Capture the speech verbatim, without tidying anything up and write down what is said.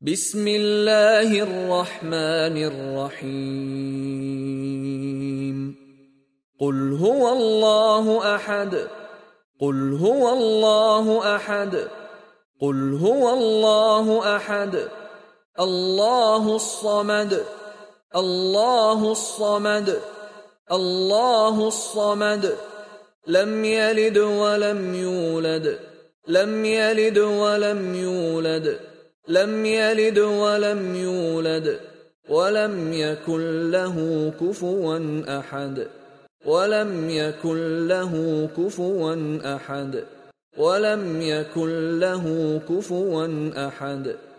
बिस्मिल्लाहिर रहमानिर रहीम। कुल हुवल्लाहु अहद, कुल हुवल्लाहु अहद, कुल हुवल्लाहु अहद, अल्लाहुस समद, अल्लाहुस समद, अल्लाहुस समद, लम यलिद वलम यूलद, लम यलिद वलम यूलद, लम यलिद वलम यूलद, वलम यकुन लहू कुफुवन अहद, वलम यकुन लहू कुफुवन अहद, वलम यकुन लहू कुफुवन अहद।